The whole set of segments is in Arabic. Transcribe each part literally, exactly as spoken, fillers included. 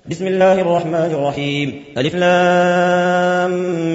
بسم الله الرحمن الرحيم. ألف لام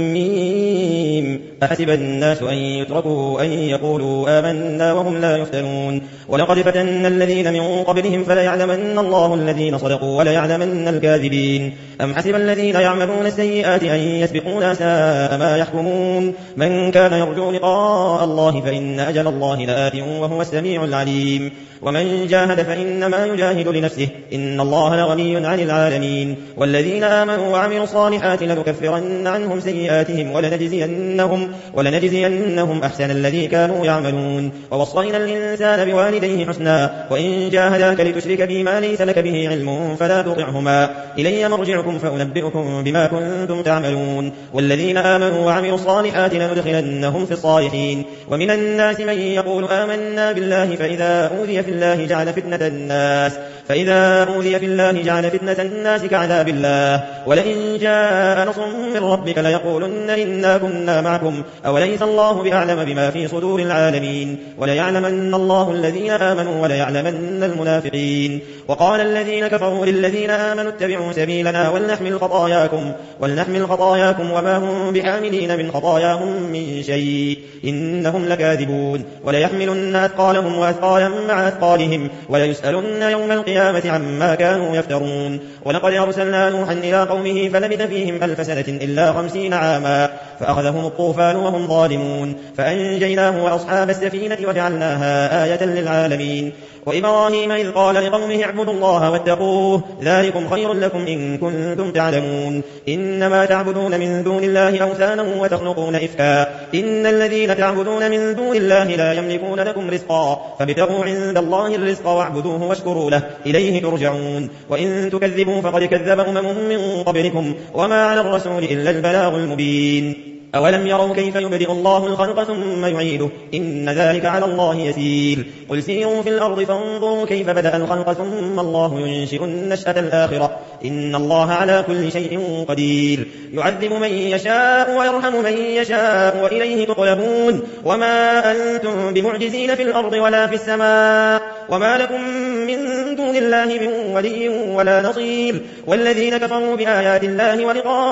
ميم. أحسب الناس أن يتركوا أن يقولوا آمنا وهم لا يفتنون. ولقد فتنا الذين من قبلهم فليعلمن الله الذين صدقوا وليعلمن الكاذبين. أم حسب الذين يعملون السيئات أن يسبقونا ساء ما يحكمون. من كان يرجو لقاء الله فإن أجل الله لآت وهو السميع العليم. ومن جاهد فإنما يجاهد لنفسه إن الله لغني عن العالمين. والذين آمنوا وعملوا الصالحات لنكفرن عنهم سيئاتهم ولنجزينهم, ولنجزينهم أحسن الذي كانوا يعملون. ووصينا الإنسان بوالديه حسنا وإن جاهداك لتشرك بي ما ليس لك به علم فلا تطعهما إلي مرجعكم فأنبئكم بما كنتم تعملون. والذين آمنوا وعملوا الصالحات لندخلنهم في الصالحين. ومن الناس من يقول آمنا بالله فإذا أوذي في الله جعل فتنة الناس فإذا أوذي في الله جعل فتنة الناس كعذاب الله. ولئن جاء نصر من ربك ليقولن إنا كنا معكم أوليس الله بأعلم بما في صدور العالمين. وليعلمن الله الذين آمنوا وليعلمن المنافقين. وقال الذين كفروا للذين آمنوا اتبعوا سبيلنا ولنحمل خطاياكم, ولنحمل خطاياكم وما هم بحاملين من خطاياهم من شيء إنهم لكاذبون. وليحملن أثقالهم وأثقالا مع أثقالهم وليسألن يوم القيامة عما كانوا يفترون. ولقد أرسلنا نوحا إلى قومه فلبث فيهم ألف سنة إلا خمسين عاما فأخذهم الطوفان وهم ظالمون فأنجيناه وأصحاب السفينة وجعلناها آية للعالمين. وإبراهيم إذ قال لقومه اعبدوا الله واتقوه ذلكم خير لكم إن كنتم تعلمون. إنما تعبدون من دون الله أوثانا وتخلقون إفكا إن الذين تعبدون من دون الله لا يملكون لكم رزقا فابتغوا عند الله الرزق واعبدوه واشكروا له إليه ترجعون. وإن تكذبوا فقد كذب أمم من قبلكم وما على الرسول إلا البلاغ المبين. أولم يروا كيف يبدئ الله الخلق ثم يعيده إن ذلك على الله يسير. قل سيروا في الأرض فانظروا كيف بدأ الخلق ثم الله ينشئ النشأة الآخرة إن الله على كل شيء قدير. يعذب من يشاء ويرحم من يشاء وإليه تقلبون. وما أنتم بمعجزين في الأرض ولا في السماء وما لكم من دون الله من ولي ولا نصير. والذين كفروا بآيات الله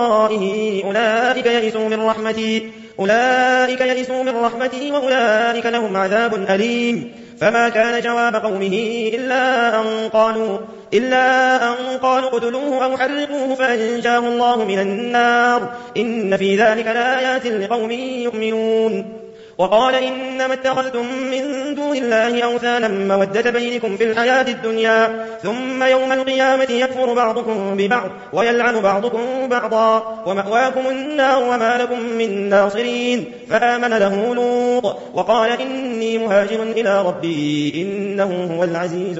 ولقائه أولئك يئسوا من رحمتي أولئك يئسوا من رحمتي وأولئك لهم عذاب أليم. فما كان جواب قومه إلا أن قالوا إلا أن قالوا اقتلوه أو حرقوه فأنجاه الله من النار إن في ذلك لآيات لقوم يؤمنون. وقال إنما اتخذتم من دون الله أوثانا مودة بينكم في الحياة الدنيا ثم يوم القيامة يكفر بعضكم ببعض ويلعن بعضكم بعضا ومأواكم النار وما لكم من ناصرين. فآمن له لوط وقال إني مهاجر إلى ربي إنه هو العزيز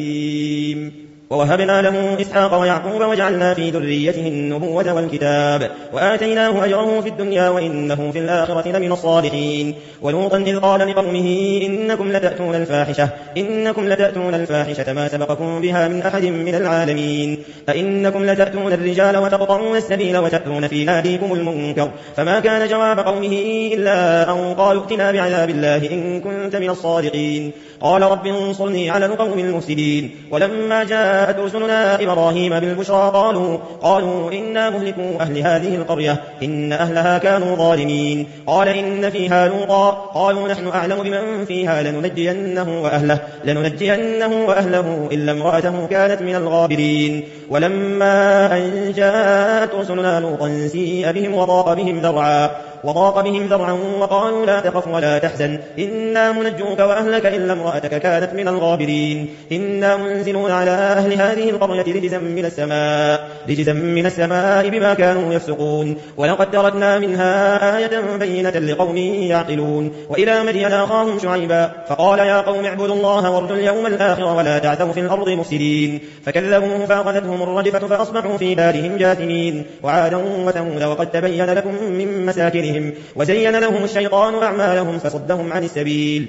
الحكيم. ووهبنا له إسحاق ويعقوب وجعلنا في ذريته النبوة والكتاب وآتيناه أجره في الدنيا وإنه في الآخرة لمن الصالحين. ولوطا إذ قال لقومه إنكم لتأتون الفاحشة إنكم لتأتون الفاحشة ما سبقكم بها من أحد من العالمين. أئنكم لتأتون الرجال وتقطعون السبيل وتأتون في ناديكم المنكر. فما كان جواب قومه إلا أن قالوا ائتنا بعذاب الله إن كنت من الصادقين. قال رب انصرني على القوم المفسدين. ولما جاءت رسلنا إبراهيم بالبشرى قالوا, قالوا إنا مهلكوا أهل هذه القرية إن أهلها كانوا ظالمين. قال إن فيها لوطا قالوا نحن أعلم بمن فيها لننجينه وأهله, لننجينه وأهله إلا امرأته كانت من الغابرين. ولما أن جاءت رسلنا لوطا سيء بهم وضاق بهم ذرعا وضاق بهم ذرعا وقالوا لا تخف ولا تحزن إنا منجوك وأهلك إلا امرأتك كانت من الغابرين. إنا منزلون على أهل هذه القرية رجزا من السماء رجزا من السماء بما كانوا يفسقون. ولقد تركنا منها آية بينة لقوم يعقلون. وإلى مدين أخاهم شعيبا فقال يا قوم اعبدوا الله وارجوا اليوم الآخر ولا تعثوا في الأرض مفسدين. فكذبوه فأخذتهم الرجفة فأصبحوا في دارهم جاثمين. وعادا وثمود وقد تبين لكم من مساكنهم وزين لهم الشيطان أعمالهم فصدهم عن السبيل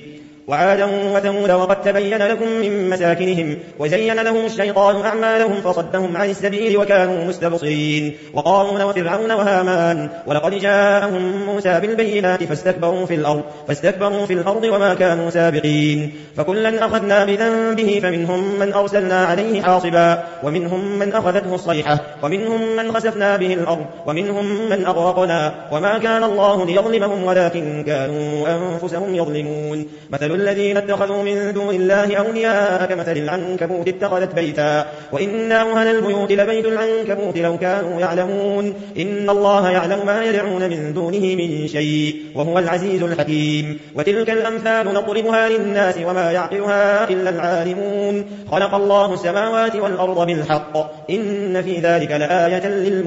وعادا وثمود وقد تبين لكم من مساكنهم وزين لهم الشيطان أعمالهم فصدهم عن السبيل وكانوا مستبصرين وقارون وفرعون وهامان ولقد جاءهم موسى بالبينات فاستكبروا في الأرض فاستكبروا في الأرض وما كانوا سابقين فكلا أخذنا بذنبه فمنهم من أرسلنا عليه حاصبا ومنهم من أخذته الصيحة ومنهم من خسفنا به الأرض ومنهم من أغرقنا وما كان الله ليظلمهم ولكن كانوا أنفسهم يظلمون مثل الذين اتخذوا من دون الله أولياء كمثل العنكبوت اتخذت بيتا وإن أوهن البيوت لبيت العنكبوت لو كانوا يعلمون إن الله يعلم ما يدعون من دونه من شيء وهو العزيز الحكيم وتلك الأمثال نضربها للناس وما يعقلها إلا العالمون خلق الله السماوات والأرض بالحق إن في ذلك لآية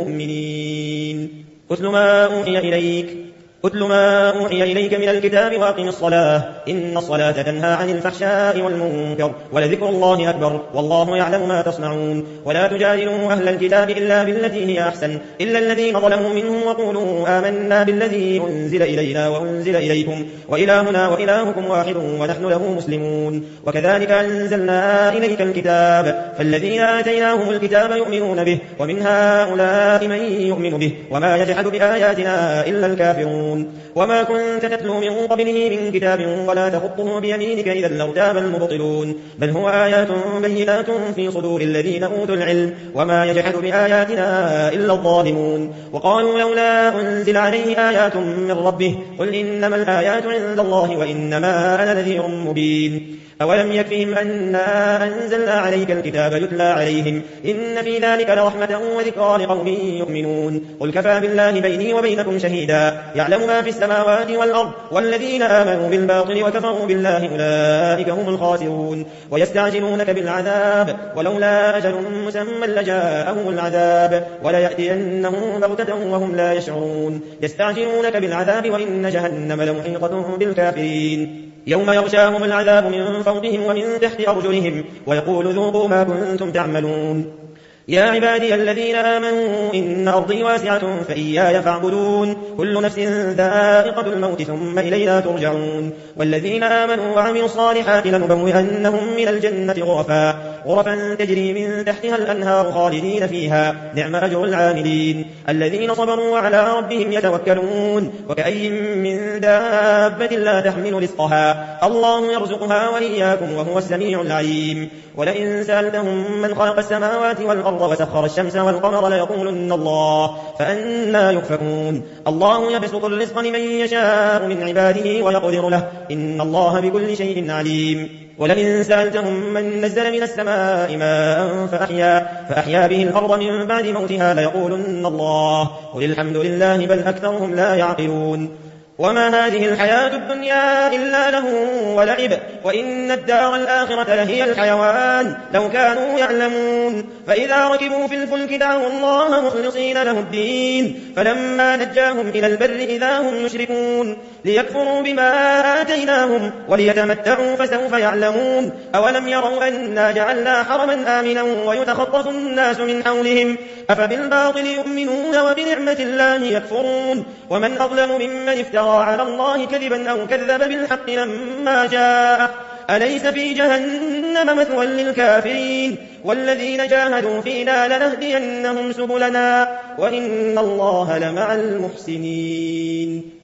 للمؤمنين أتل ما أوحي إليك أتل ما أوحي إليك من الكتاب وأقم الصلاة إن الصلاة تنهى عن الفحشاء والمنكر ولذكر الله أكبر والله يعلم ما تصنعون ولا تجادلوا أهل الكتاب إلا بالتي هي أحسن إلا الذين ظلموا منهم وقولوا آمنا بالذي أنزل إلينا وأنزل إليكم وإلهنا وإلهكم واحد ونحن له مسلمون وكذلك أنزلنا إليك الكتاب فالذين آتيناهم الكتاب يؤمنون به ومن هؤلاء من يؤمن به وما يجحد بآياتنا إلا الكافرون وما كنت تتلو من قبله من كتاب ولا تخطه بيمينك إذا لارتاب المبطلون بل هو آيات بينات في صدور الذين أوتوا العلم وما يجحد بآياتنا إلا الظالمون وقالوا لولا أنزل عليه آيات من ربه قل إنما الآيات عند الله وإنما أنا نذير مبين أولم يكفهم أنا أنزلنا عليك الكتاب يتلى عليهم إن في ذلك لرحمة وذكرى لقوم يؤمنون قل كفى بالله بيني وبينكم شهيدا يعلم ما في السماوات والأرض والذين آمنوا بالباطل وكفروا بالله أولئك هم الخاسرون ويستعجلونك بالعذاب ولولا أجل مسمى لجاءهم العذاب وليأتينهم بغتة وهم لا يشعرون يستعجلونك بالعذاب وإن جهنم لمحيطة بالكافرين يوم يغشاهم العذاب من فوقهم ومن تحت أرجلهم ويقول ذوقوا ما كنتم تعملون يا عبادي الذين آمنوا إن أرضي واسعة فإياي فاعبدون كل نفس ذائقة الموت ثم إلينا ترجعون والذين آمنوا وعملوا الصالحات لنبوئنهم من الجنة غرفا غرفا تجري من تحتها الأنهار خالدين فيها نعم أجر العاملين الذين صبروا وعلى ربهم يتوكلون وكأي من دابة لا تحمل رزقها الله يرزقها وإياكم وهو السميع العليم ولئن سألتهم من خلق السماوات والأرض وسخر الشمس والقمر ليقولن الله فأنا يؤفكون الله يبسط الرزق لمن يشاء من عباده ويقدر له إن الله بكل شيء عليم ولئن سألتهم من نزل من السماء ماء فأحيا, فأحيا به الأرض من بعد موتها ليقولن الله قل الحمد لله بل أكثرهم لا يعقلون وما هذه الحياة الدنيا إلا له ولعب وإن الدار الآخرة لهي الحيوان لو كانوا يعلمون فإذا ركبوا في الفلك دعوا الله مخلصين له الدين فلما نجاهم إلى البر إذا هم يشركون ليكفروا بما آتيناهم وليتمتعوا فسوف يعلمون أولم يروا أنا جعلنا حرما آمنا ويتخطف الناس من حولهم أفبالباطل يؤمنون وبنعمة الله يكفرون ومن أظلم ممن افترى على الله كذبا أو كذب بالحق لما جاءه أليس في جهنم مثوى للكافرين والذين جاهدوا فينا لنهدينهم سبلنا وإن الله لمع المحسنين